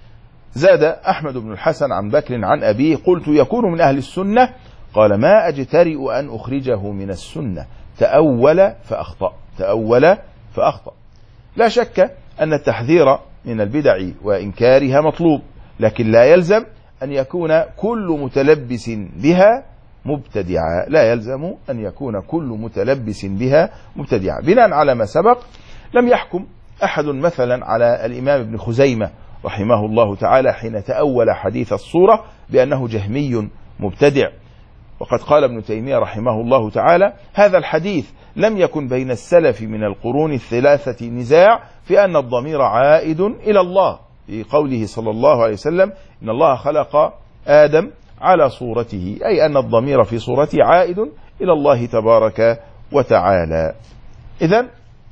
زاد أحمد بن الحسن عن بكر عن أبيه: قلت: يكون من أهل السنة؟ قال: ما أجترئ أن أخرجه من السنة، تأول فأخطأ. تأول فأخطأ. لا شك أن التحذير من البدع وإنكارها مطلوب، لكن لا يلزم أن يكون كل متلبس بها مبتدعا. لا يلزم أن يكون كل متلبس بها مبتدعا. بناء على ما سبق، لم يحكم أحد مثلا على الإمام ابن خزيمة رحمه الله تعالى حين تأول حديث الصورة بأنه جهمي مبتدع. وقد قال ابن تيمية رحمه الله تعالى: هذا الحديث لم يكن بين السلف من القرون الثلاثة نزاع في أن الضمير عائد إلى الله، في قوله صلى الله عليه وسلم: إن الله خلق آدم على صورته، أي أن الضمير في صورته عائد إلى الله تبارك وتعالى. إذن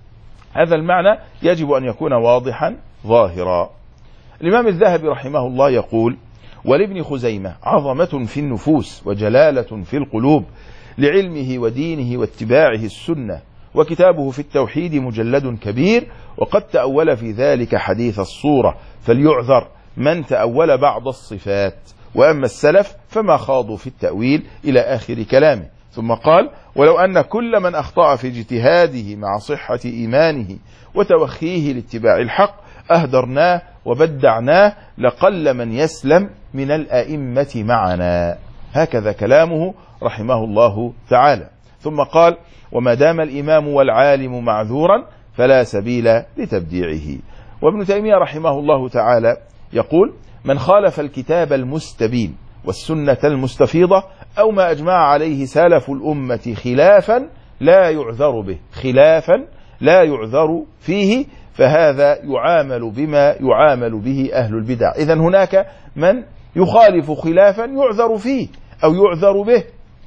هذا المعنى يجب أن يكون واضحا ظاهرا. الإمام الذهبي رحمه الله يقول: ولابن خزيمة عظمة في النفوس وجلالة في القلوب، لعلمه ودينه واتباعه السنة، وكتابه في التوحيد مجلد كبير، وقد تأول في ذلك حديث الصورة، فليعذر من تأول بعض الصفات، وأما السلف فما خاضوا في التأويل، إلى آخر كلامه. ثم قال: ولو أن كل من أخطأ في اجتهاده مع صحة إيمانه وتوخيه لاتباع الحق أهدرناه وبدعناه، لقل من يسلم من الأئمة معنا. هكذا كلامه رحمه الله تعالى. ثم قال: وما دام الإمام والعالم معذورا فلا سبيل لتبديعه. وابن تيمية رحمه الله تعالى يقول: من خالف الكتاب المستبين والسنة المستفيضة أو ما أجمع عليه سلف الأمة خلافا لا يعذر به، خلافا لا يعذر فيه، فهذا يعامل بما يعامل به أهل البدع. إذن هناك من يخالف خلافا يعذر فيه أو يعذر به،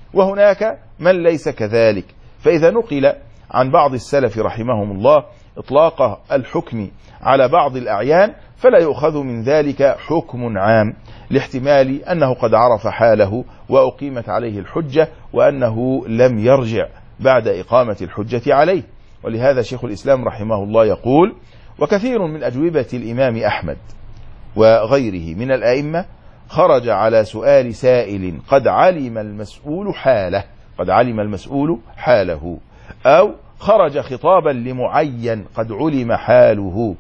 وهناك من ليس كذلك. فإذا نقل عن بعض السلف رحمهم الله إطلاق الحكم على بعض الأعيان، فلا يؤخذ من ذلك حكم عام، لاحتمال أنه قد عرف حاله وأقيمت عليه الحجة، وأنه لم يرجع بعد إقامة الحجة عليه. ولهذا شيخ الإسلام رحمه الله يقول: وكثير من أجوبة الإمام أحمد وغيره من الأئمة خرج على سؤال سائل قد علم المسؤول حاله، قد علم المسؤول حاله، أو خرج خطابا لمعين قد علم حاله،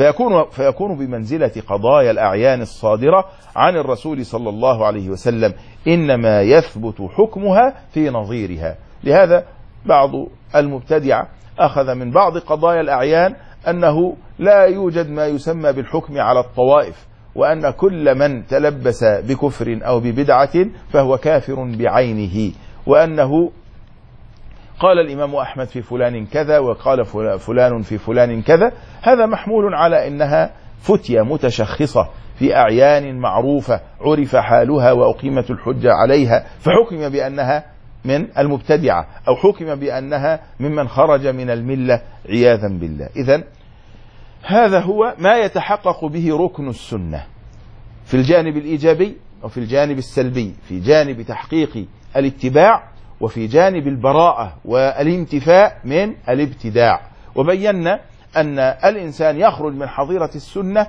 فيكون بمنزلة قضايا الأعيان الصادرة عن الرسول صلى الله عليه وسلم، إنما يثبت حكمها في نظيرها. لهذا بعض المبتدعة أخذ من بعض قضايا الأعيان أنه لا يوجد ما يسمى بالحكم على الطوائف، وأن كل من تلبس بكفر أو ببدعة فهو كافر بعينه، وأنه قال الإمام أحمد في فلان كذا وقال فلان في فلان كذا. هذا محمول على أنها فتية متشخصة في أعيان معروفة عرف حالها وأقيمت الحجة عليها، فحكم بأنها من المبتدعة أو حكم بأنها ممن خرج من الملة عياذا بالله. إذن هذا هو ما يتحقق به ركن السنة في الجانب الإيجابي وفي الجانب السلبي، في جانب تحقيق الاتباع وفي جانب البراءة والانتفاء من الابتداع. وبينا أن الإنسان يخرج من حظيرة السنة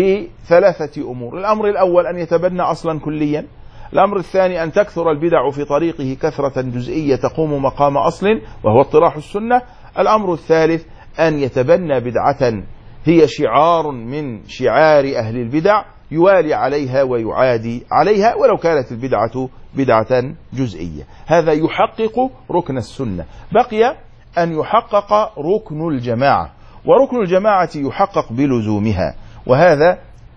بثلاثة أمور: الأمر الأول أن يتبنى أصلا كليا، الأمر الثاني أن تكثر البدع في طريقه كثرة جزئية تقوم مقام أصل وهو اطراح السنة، الأمر الثالث أن يتبنى بدعة هي شعار من شعار أهل البدع يوالي عليها ويعادي عليها ولو كانت البدعة بدعة جزئية. هذا يحقق ركن السنة. بقي أن يحقق ركن الجماعة، وركن الجماعة يحقق بلزومها، وهذا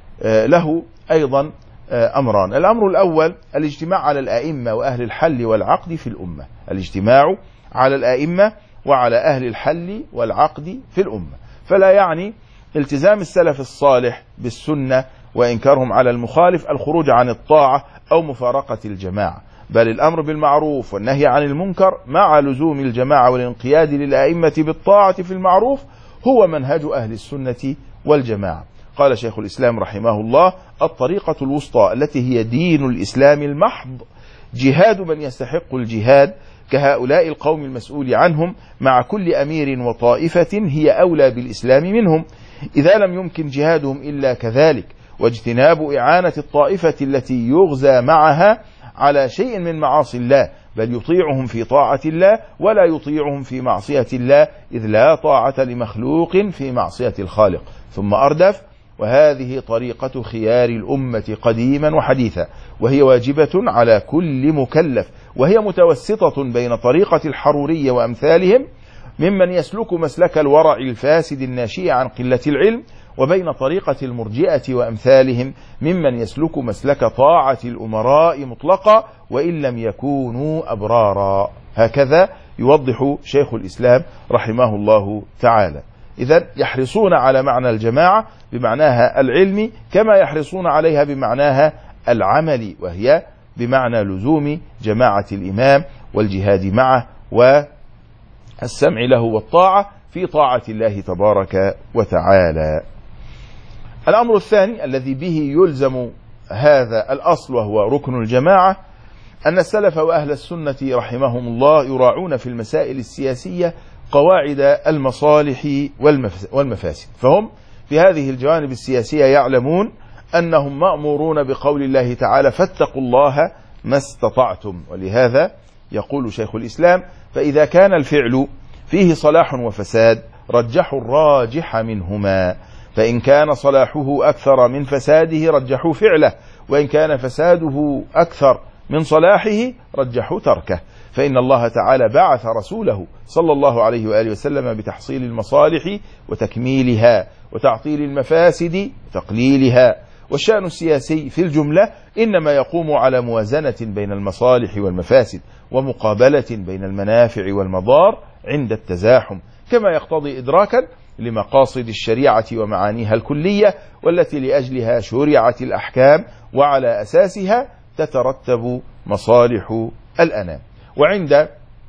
له أيضا أمران: الأمر الأول الاجتماع على الأئمة وأهل الحل والعقد في الأمة، الاجتماع على الأئمة وعلى أهل الحل والعقد في الأمة، فلا يعني التزام السلف الصالح بالسنة وإنكارهم على المخالف الخروج عن الطاعة أو مفارقة الجماعة، بل الأمر بالمعروف والنهي عن المنكر مع لزوم الجماعة والانقياد للأئمة بالطاعة في المعروف هو منهج أهل السنة والجماعة. قال شيخ الإسلام رحمه الله: الطريقة الوسطى التي هي دين الإسلام المحض جهاد من يستحق الجهاد كهؤلاء القوم المسؤول عنهم، مع كل أمير وطائفة هي أولى بالإسلام منهم إذا لم يمكن جهادهم إلا كذلك، واجتناب إعانة الطائفة التي يغزى معها على شيء من معاصي الله، بل يطيعهم في طاعة الله ولا يطيعهم في معصية الله، إذ لا طاعة لمخلوق في معصية الخالق. ثم أردف: وهذه طريقة خيار الأمة قديما وحديثا، وهي واجبة على كل مكلف، وهي متوسطة بين طريقة الحرورية وأمثالهم ممن يسلك مسلك الورع الفاسد الناشئ عن قلة العلم، وبين طريقة المرجئة وأمثالهم ممن يسلك مسلك طاعة الأمراء مطلقا وإن لم يكونوا أبرارا. هكذا يوضح شيخ الإسلام رحمه الله تعالى. إذن يحرصون على معنى الجماعة بمعناها العلمي كما يحرصون عليها بمعناها العملي، وهي بمعنى لزوم جماعة الإمام والجهاد معه والسمع له والطاعة في طاعة الله تبارك وتعالى. الأمر الثاني الذي به يلزم هذا الأصل وهو ركن الجماعة أن السلف وأهل السنة رحمهم الله يراعون في المسائل السياسية قواعد المصالح والمفاسد، فهم في هذه الجوانب السياسية يعلمون أنهم مأمورون بقول الله تعالى: فاتقوا الله ما استطعتم. ولهذا يقول شيخ الإسلام: فإذا كان الفعل فيه صلاح وفساد رجحوا الراجح منهما، فإن كان صلاحه أكثر من فساده رجحوا فعله، وإن كان فساده أكثر من صلاحه رجحوا تركه، فإن الله تعالى بعث رسوله صلى الله عليه وآله وسلم بتحصيل المصالح وتكميلها، وتعطيل المفاسد وتقليلها. والشأن السياسي في الجملة إنما يقوم على موازنة بين المصالح والمفاسد، ومقابلة بين المنافع والمضار عند التزاحم، كما يقتضي إدراكا لمقاصد الشريعة ومعانيها الكلية، والتي لأجلها شرعت الأحكام وعلى أساسها تترتب مصالح الأنام. وعند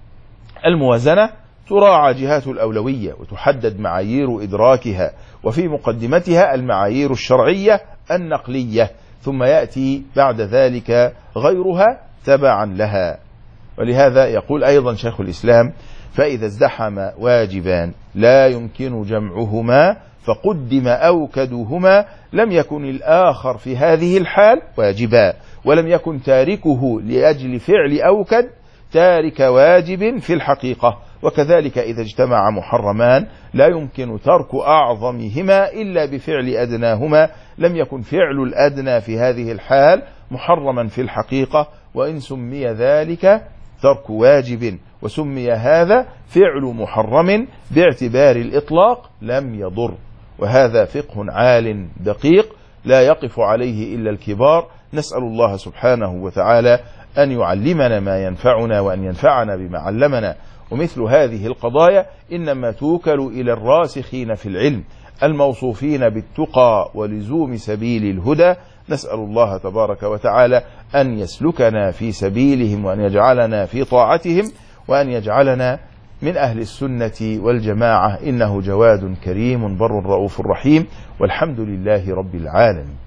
الموازنة تراعى جهات الأولوية وتحدد معايير إدراكها، وفي مقدمتها المعايير الشرعية النقلية، ثم يأتي بعد ذلك غيرها تبعا لها. ولهذا يقول أيضا شيخ الإسلام: فإذا ازدحم واجبان لا يمكن جمعهما فقدم أوكدهما لم يكن الآخر في هذه الحال واجبا، ولم يكن تاركه لأجل فعل أوكد تارك واجب في الحقيقة. وكذلك إذا اجتمع محرمان لا يمكن ترك أعظمهما إلا بفعل أدناهما لم يكن فعل الأدنى في هذه الحال محرما في الحقيقة، وإن سمي ذلك ترك واجب وسمي هذا فعل محرم باعتبار الإطلاق لم يضر. وهذا فقه عال دقيق لا يقف عليه إلا الكبار. نسأل الله سبحانه وتعالى أن يعلمنا ما ينفعنا وأن ينفعنا بما علمنا. ومثل هذه القضايا إنما توكل إلى الراسخين في العلم الموصوفين بالتقى ولزوم سبيل الهدى. نسأل الله تبارك وتعالى أن يسلكنا في سبيلهم، وأن يجعلنا في طاعتهم، وأن يجعلنا من أهل السنة والجماعة، إنه جواد كريم بر رؤوف رحيم، والحمد لله رب العالمين.